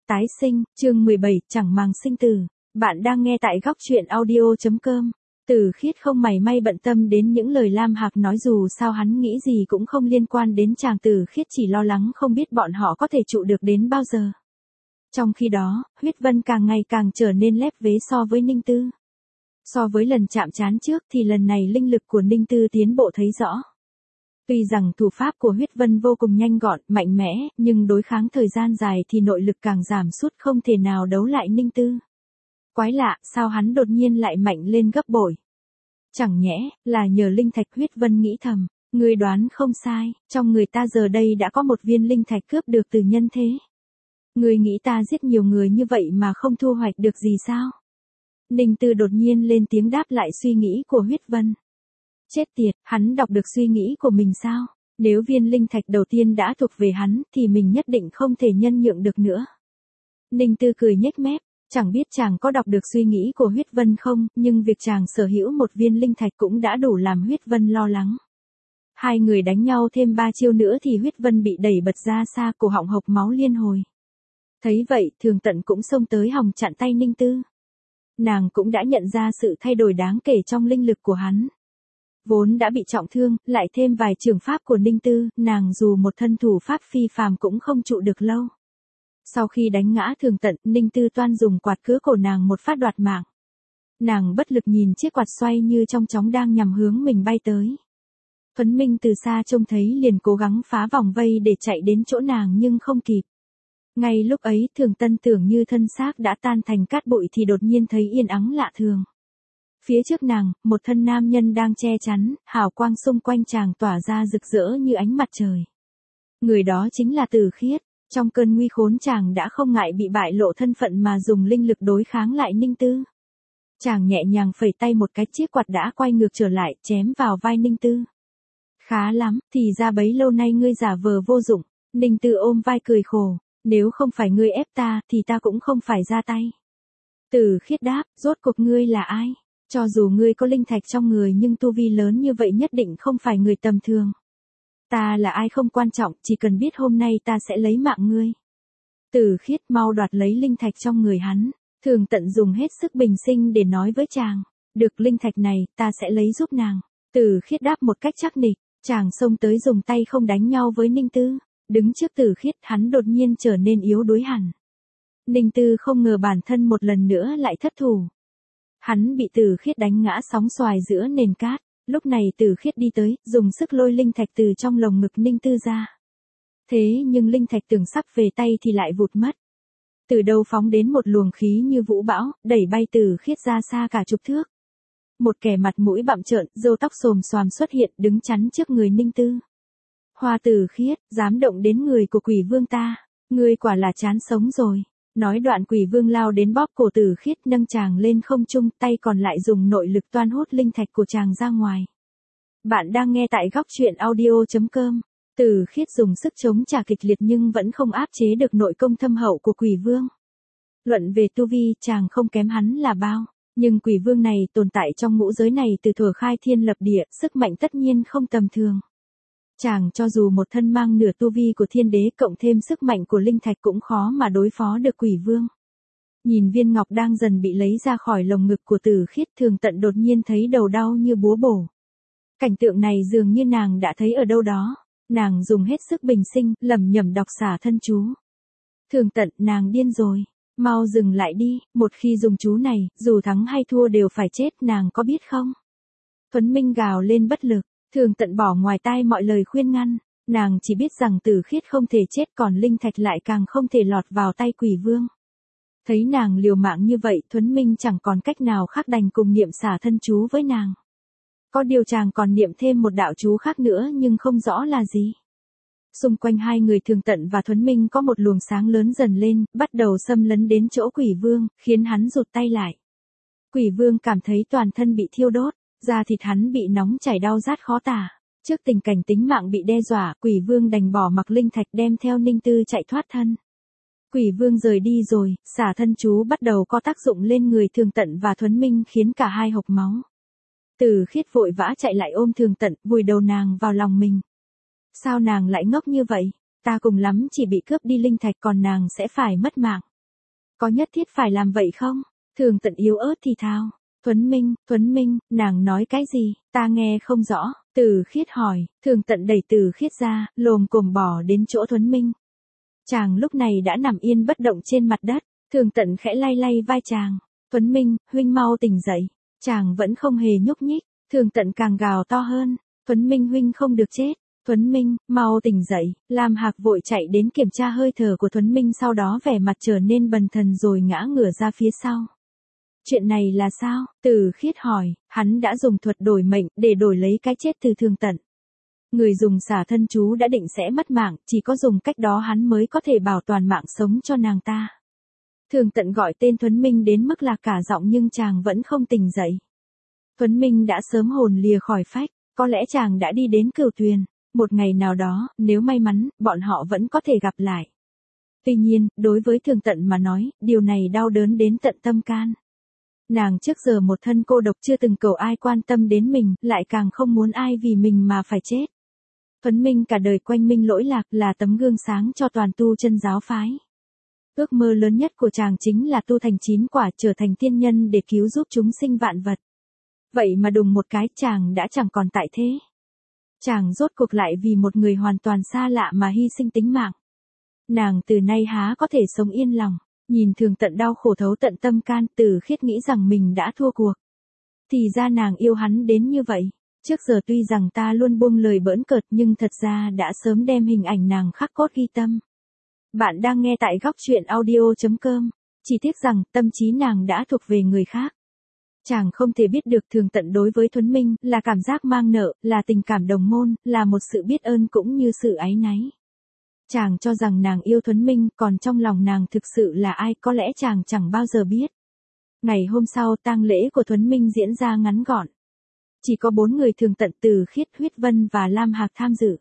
Tái sinh, chương 17, chẳng màng sinh tử. Bạn đang nghe tại góc truyện audio.com. Từ Khiết không mảy may bận tâm đến những lời Lam Hạc nói, dù sao hắn nghĩ gì cũng không liên quan đến chàng. Từ Khiết chỉ lo lắng không biết bọn họ có thể trụ được đến bao giờ. Trong khi đó, Huyết Vân càng ngày càng trở nên lép vế so với Ninh Tư. So với lần chạm trán trước thì lần này linh lực của Ninh Tư tiến bộ thấy rõ. Tuy rằng thủ pháp của Huyết Vân vô cùng nhanh gọn, mạnh mẽ, nhưng đối kháng thời gian dài thì nội lực càng giảm sút, không thể nào đấu lại Ninh Tư. Quái lạ, sao hắn đột nhiên lại mạnh lên gấp bội? Chẳng nhẽ, là nhờ linh thạch? Huyết Vân nghĩ thầm, người đoán không sai, trong người ta giờ đây đã có một viên linh thạch cướp được từ nhân thế. Người nghĩ ta giết nhiều người như vậy mà không thu hoạch được gì sao? Ninh Tư đột nhiên lên tiếng đáp lại suy nghĩ của Huyết Vân. Chết tiệt, hắn đọc được suy nghĩ của mình sao? Nếu viên linh thạch đầu tiên đã thuộc về hắn thì mình nhất định không thể nhân nhượng được nữa. Ninh Tư cười nhếch mép, chẳng biết chàng có đọc được suy nghĩ của Huyết Vân không, nhưng việc chàng sở hữu một viên linh thạch cũng đã đủ làm Huyết Vân lo lắng. Hai người đánh nhau thêm 3 chiêu nữa thì Huyết Vân bị đẩy bật ra xa, cổ họng hộc máu liên hồi. Thấy vậy, Thường Tận cũng xông tới hòng chặn tay Ninh Tư. Nàng cũng đã nhận ra sự thay đổi đáng kể trong linh lực của hắn. Vốn đã bị trọng thương, lại thêm vài trường pháp của Ninh Tư, nàng dù một thân thủ pháp phi phàm cũng không trụ được lâu. Sau khi đánh ngã Thường Tận, Ninh Tư toan dùng quạt cứa cổ nàng một phát đoạt mạng. Nàng bất lực nhìn chiếc quạt xoay như trong chóng đang nhằm hướng mình bay tới. Thuấn Minh từ xa trông thấy liền cố gắng phá vòng vây để chạy đến chỗ nàng nhưng không kịp. Ngay lúc ấy, Thường Tân tưởng như thân xác đã tan thành cát bụi thì đột nhiên thấy yên ắng lạ thường. Phía trước nàng, một thân nam nhân đang che chắn, hào quang xung quanh chàng tỏa ra rực rỡ như ánh mặt trời. Người đó chính là Từ Khiết. Trong cơn nguy khốn chàng đã không ngại bị bại lộ thân phận mà dùng linh lực đối kháng lại Ninh Tư. Chàng nhẹ nhàng phẩy tay một cái, chiếc quạt đã quay ngược trở lại, chém vào vai Ninh Tư. Khá lắm, thì ra bấy lâu nay ngươi giả vờ vô dụng. Ninh Tư ôm vai cười khổ, nếu không phải ngươi ép ta thì ta cũng không phải ra tay. Từ Khiết đáp, rốt cuộc ngươi là ai? Cho dù ngươi có linh thạch trong người nhưng tu vi lớn như vậy nhất định không phải người tầm thường. Ta là ai không quan trọng, chỉ cần biết hôm nay ta sẽ lấy mạng ngươi. Từ Khiết mau đoạt lấy linh thạch trong người hắn. Thường Tận dùng hết sức bình sinh để nói với chàng, được linh thạch này, ta sẽ lấy giúp nàng. Từ Khiết đáp một cách chắc nịch, chàng xông tới dùng tay không đánh nhau với Ninh Tư. Đứng trước Từ Khiết, hắn đột nhiên trở nên yếu đuối hẳn. Ninh Tư không ngờ bản thân một lần nữa lại thất thủ. Hắn bị Từ Khiết đánh ngã sóng xoài giữa nền cát. Lúc này Từ Khiết đi tới, dùng sức lôi linh thạch từ trong lồng ngực Ninh Tư ra. Thế nhưng linh thạch tưởng sắp về tay thì lại vụt mất. Từ đâu phóng đến một luồng khí như vũ bão, đẩy bay Từ Khiết ra xa cả chục thước. Một kẻ mặt mũi bặm trợn, râu tóc xồm xoàm xuất hiện đứng chắn trước người Ninh Tư. Hoa Từ Khiết, dám động đến người của Quỷ Vương ta, ngươi quả là chán sống rồi. Nói đoạn Quỷ Vương lao đến bóp cổ Từ Khiết, nâng chàng lên không trung, tay còn lại dùng nội lực toan hút linh thạch của chàng ra ngoài. Bạn đang nghe tại góc truyện audio.com. Từ Khiết dùng sức chống trả kịch liệt nhưng vẫn không áp chế được nội công thâm hậu của Quỷ Vương. Luận về tu vi, chàng không kém hắn là bao, nhưng Quỷ Vương này tồn tại trong ngũ giới này từ thuở khai thiên lập địa, sức mạnh tất nhiên không tầm thường. Chàng cho dù một thân mang nửa tu vi của thiên đế cộng thêm sức mạnh của linh thạch cũng khó mà đối phó được Quỷ Vương. Nhìn viên ngọc đang dần bị lấy ra khỏi lồng ngực của Từ Khiết, Thường Tận đột nhiên thấy đầu đau như búa bổ. Cảnh tượng này dường như nàng đã thấy ở đâu đó. Nàng dùng hết sức bình sinh, lẩm nhẩm đọc xả thân chú. Thường Tận, nàng điên rồi. Mau dừng lại đi, một khi dùng chú này, dù thắng hay thua đều phải chết, nàng có biết không? Thuấn Minh gào lên bất lực. Thường Tận bỏ ngoài tai mọi lời khuyên ngăn, nàng chỉ biết rằng Từ Khiết không thể chết, còn linh thạch lại càng không thể lọt vào tay Quỷ Vương. Thấy nàng liều mạng như vậy, Thuấn Minh chẳng còn cách nào khác đành cùng niệm xả thân chú với nàng. Có điều chàng còn niệm thêm một đạo chú khác nữa nhưng không rõ là gì. Xung quanh hai người Thường Tận và Thuấn Minh có một luồng sáng lớn dần lên, bắt đầu xâm lấn đến chỗ Quỷ Vương, khiến hắn rụt tay lại. Quỷ Vương cảm thấy toàn thân bị thiêu đốt. Da thịt hắn bị nóng chảy đau rát khó tả. Trước tình cảnh tính mạng bị đe dọa, Quỷ Vương đành bỏ mặc linh thạch đem theo Ninh Tư chạy thoát thân. Quỷ Vương rời đi rồi, xả thân chú bắt đầu có tác dụng lên người Thường Tận và Thuấn Minh khiến cả hai hộc máu. Từ Khiết vội vã chạy lại ôm Thường Tận, vùi đầu nàng vào lòng mình. Sao nàng lại ngốc như vậy? Ta cùng lắm chỉ bị cướp đi linh thạch còn nàng sẽ phải mất mạng. Có nhất thiết phải làm vậy không? Thường Tận yếu ớt thì thào. Thuấn Minh, nàng nói cái gì, ta nghe không rõ, Từ Khiết hỏi, Thường Tận đẩy Từ Khiết ra, lồm cồm bỏ đến chỗ Thuấn Minh. Chàng lúc này đã nằm yên bất động trên mặt đất, Thường Tận khẽ lay lay vai chàng, Thuấn Minh, huynh mau tỉnh dậy, chàng vẫn không hề nhúc nhích, Thường Tận càng gào to hơn, Thuấn Minh huynh không được chết, Thuấn Minh, mau tỉnh dậy, Lam Hạc vội chạy đến kiểm tra hơi thở của Thuấn Minh sau đó vẻ mặt trở nên bần thần rồi ngã ngửa ra phía sau. Chuyện này là sao? Từ Khiết hỏi, hắn đã dùng thuật đổi mệnh để đổi lấy cái chết từ Thường Tận. Người dùng xả thân chú đã định sẽ mất mạng, chỉ có dùng cách đó hắn mới có thể bảo toàn mạng sống cho nàng ta. Thường Tận gọi tên Thuấn Minh đến mức lạc cả giọng nhưng chàng vẫn không tỉnh dậy. Thuấn Minh đã sớm hồn lìa khỏi phách, có lẽ chàng đã đi đến Cửu Tuyền, một ngày nào đó, nếu may mắn, bọn họ vẫn có thể gặp lại. Tuy nhiên, đối với Thường Tận mà nói, điều này đau đớn đến tận tâm can. Nàng trước giờ một thân cô độc chưa từng cầu ai quan tâm đến mình, lại càng không muốn ai vì mình mà phải chết. Thuấn Minh cả đời quanh minh lỗi lạc là tấm gương sáng cho toàn tu chân giáo phái. Ước mơ lớn nhất của chàng chính là tu thành 9 quả trở thành tiên nhân để cứu giúp chúng sinh vạn vật. Vậy mà đùng một cái chàng đã chẳng còn tại thế. Chàng rốt cuộc lại vì một người hoàn toàn xa lạ mà hy sinh tính mạng. Nàng từ nay há có thể sống yên lòng, nhìn Thường Tận đau khổ thấu tận tâm can, Từ Khiết nghĩ rằng mình đã thua cuộc. Thì ra nàng yêu hắn đến như vậy. Trước giờ tuy rằng ta luôn buông lời bỡn cợt nhưng thật ra đã sớm đem hình ảnh nàng khắc cốt ghi tâm. Bạn đang nghe tại góc truyện audio.com. Chỉ tiếc rằng tâm trí nàng đã thuộc về người khác. Chàng không thể biết được Thường Tận đối với Thuấn Minh là cảm giác mang nợ, là tình cảm đồng môn, là một sự biết ơn cũng như sự áy náy. Chàng cho rằng nàng yêu Thuấn Minh, còn trong lòng nàng thực sự là ai có lẽ chàng chẳng bao giờ biết. Ngày hôm sau tang lễ của Thuấn Minh diễn ra ngắn gọn. Chỉ có 4 người Thường Tận, Từ Khiết, Huyết Vân và Lam Hạc tham dự.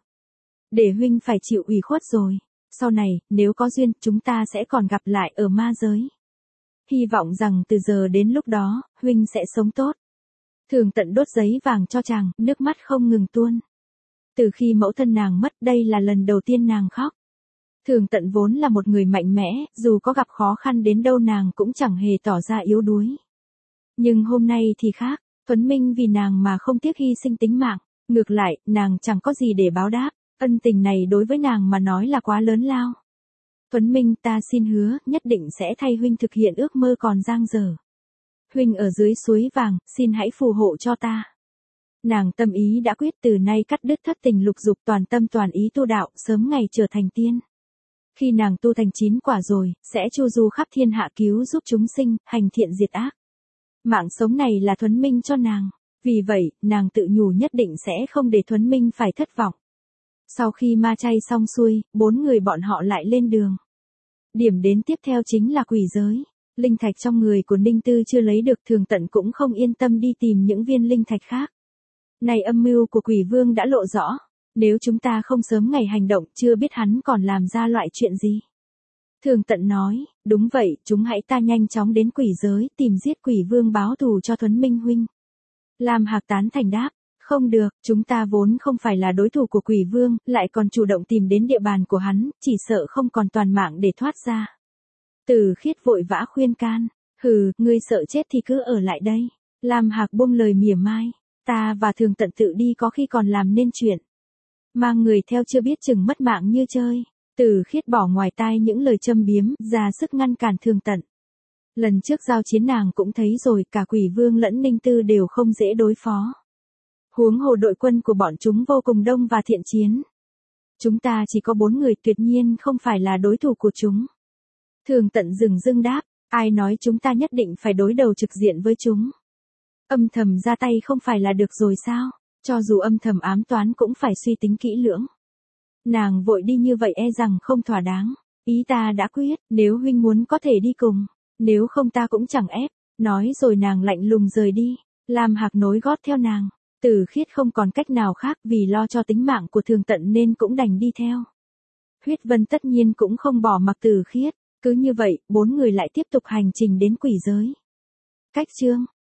Để huynh phải chịu ủy khuất rồi. Sau này, nếu có duyên, chúng ta sẽ còn gặp lại ở ma giới. Hy vọng rằng từ giờ đến lúc đó, huynh sẽ sống tốt. Thường Tận đốt giấy vàng cho chàng, nước mắt không ngừng tuôn. Từ khi mẫu thân nàng mất, đây là lần đầu tiên nàng khóc. Thường Tận vốn là một người mạnh mẽ, dù có gặp khó khăn đến đâu nàng cũng chẳng hề tỏ ra yếu đuối. Nhưng hôm nay thì khác, Thuấn Minh vì nàng mà không tiếc hy sinh tính mạng, ngược lại, nàng chẳng có gì để báo đáp, ân tình này đối với nàng mà nói là quá lớn lao. Thuấn Minh, ta xin hứa, nhất định sẽ thay huynh thực hiện ước mơ còn dang dở. Huynh ở dưới suối vàng, xin hãy phù hộ cho ta. Nàng tâm ý đã quyết từ nay cắt đứt thất tình lục dục, toàn tâm toàn ý tu đạo, sớm ngày trở thành tiên. Khi nàng tu thành 9 quả rồi, sẽ chu du khắp thiên hạ cứu giúp chúng sinh, hành thiện diệt ác. Mạng sống này là Thuấn Minh cho nàng. Vì vậy, nàng tự nhủ nhất định sẽ không để Thuấn Minh phải thất vọng. Sau khi ma chay xong xuôi, 4 người bọn họ lại lên đường. Điểm đến tiếp theo chính là quỷ giới. Linh thạch trong người của Ninh Tư chưa lấy được, Thường Tận cũng không yên tâm đi tìm những viên linh thạch khác. Này âm mưu của quỷ vương đã lộ rõ. Nếu chúng ta không sớm ngày hành động, chưa biết hắn còn làm ra loại chuyện gì. Thường Tận nói, đúng vậy, chúng hãy ta nhanh chóng đến quỷ giới, tìm giết quỷ vương báo thù cho Thuấn Minh huynh. Lam Hạc tán thành đáp, không được, chúng ta vốn không phải là đối thủ của quỷ vương, lại còn chủ động tìm đến địa bàn của hắn, chỉ sợ không còn toàn mạng để thoát ra. Từ Khiết vội vã khuyên can, hừ, ngươi sợ chết thì cứ ở lại đây. Lam Hạc buông lời mỉa mai, ta và Thường Tận tự đi có khi còn làm nên chuyện. Mang người theo chưa biết chừng mất mạng như chơi. Từ Khiết bỏ ngoài tai những lời châm biếm, ra sức ngăn cản Thường Tận. Lần trước giao chiến nàng cũng thấy rồi, cả quỷ vương lẫn Ninh Tư đều không dễ đối phó. Huống hồ đội quân của bọn chúng vô cùng đông và thiện chiến. Chúng ta chỉ có 4 người, tuyệt nhiên không phải là đối thủ của chúng. Thường Tận dừng dưng đáp, ai nói chúng ta nhất định phải đối đầu trực diện với chúng. Âm thầm ra tay không phải là được rồi sao, cho dù âm thầm ám toán cũng phải suy tính kỹ lưỡng. Nàng vội đi như vậy e rằng không thỏa đáng. Ý ta đã quyết, nếu huynh muốn có thể đi cùng, nếu không ta cũng chẳng ép. Nói rồi nàng lạnh lùng rời đi. Lam Hạc nối gót theo nàng. Từ Khiết không còn cách nào khác, vì lo cho tính mạng của Thường Tận nên cũng đành đi theo. Huyết Vân tất nhiên cũng không bỏ mặc Từ Khiết. Cứ như vậy, 4 người lại tiếp tục hành trình đến quỷ giới. Cách chương